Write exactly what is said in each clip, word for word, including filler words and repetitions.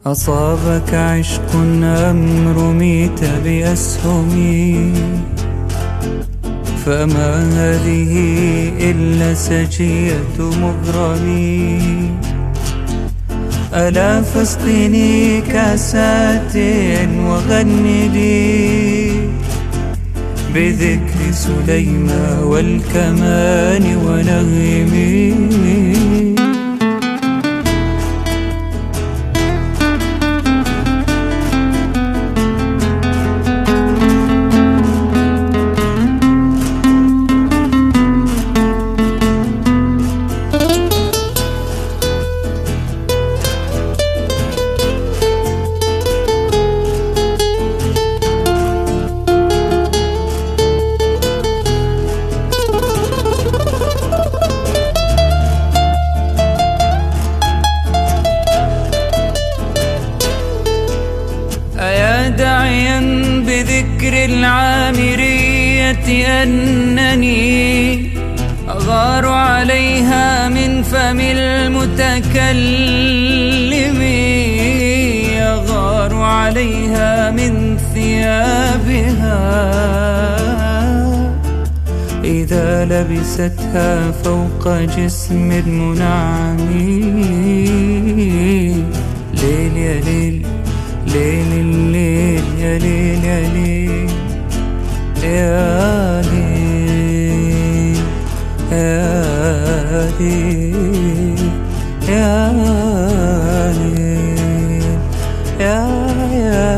أصابك عشق أم رميت بأسهمي، فما هذه إلا سجية مغرمي. ألا فاسقني كاسات وغني لي بذكر سليمان والكمان ونغمي. أيا داعيا بذكر العامرية أنني أغار عليها من فم المتكلم، أغار عليها من ثيابها إذا لبستها فوق جسم منعم. ليل يا ليل ليل الليل يا ليل يا ليل يا ليل يا ليل يا ليل يا يا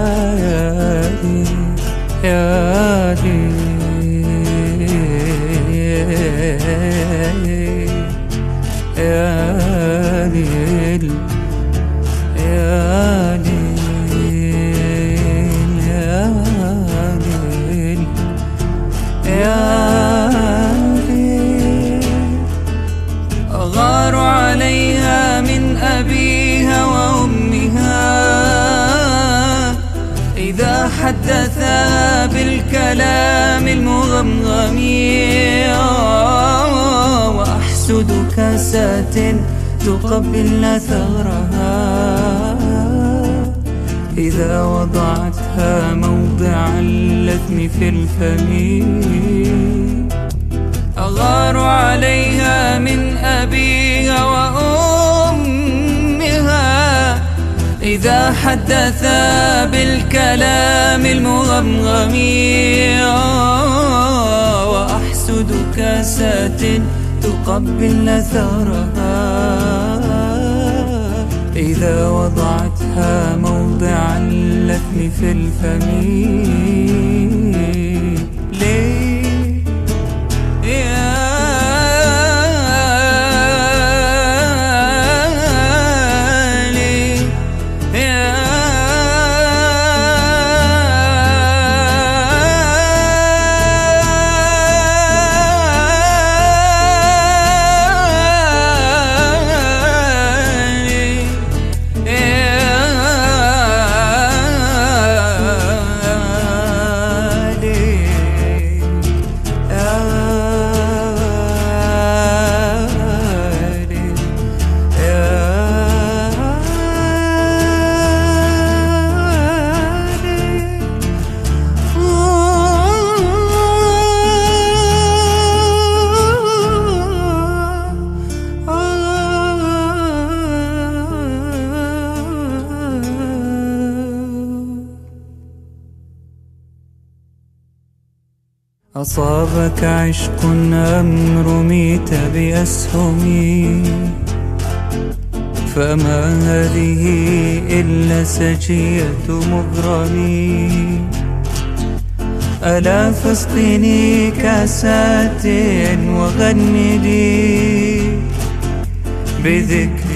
يا ليل يا ليل يا ليل أغار عليها من أبيها وأمها إذا حدثا بالكلام المغمغم، وأحسد كاسات تقبلن ثغرها إذا وضعتها موضع اللثم في الفم. أغار عليها من أبيها وأمها إذا حدثا بالكلام المغمغم، وأحسد كاسات تقبلن ثغرها إذا وضعتها موضع اللثم في الفم. ليه أصابك عشق أم رميت بأسهمي، فما هذه إلا سجية مغرمي. ألا فاسقني كاسات وغني لي بذكر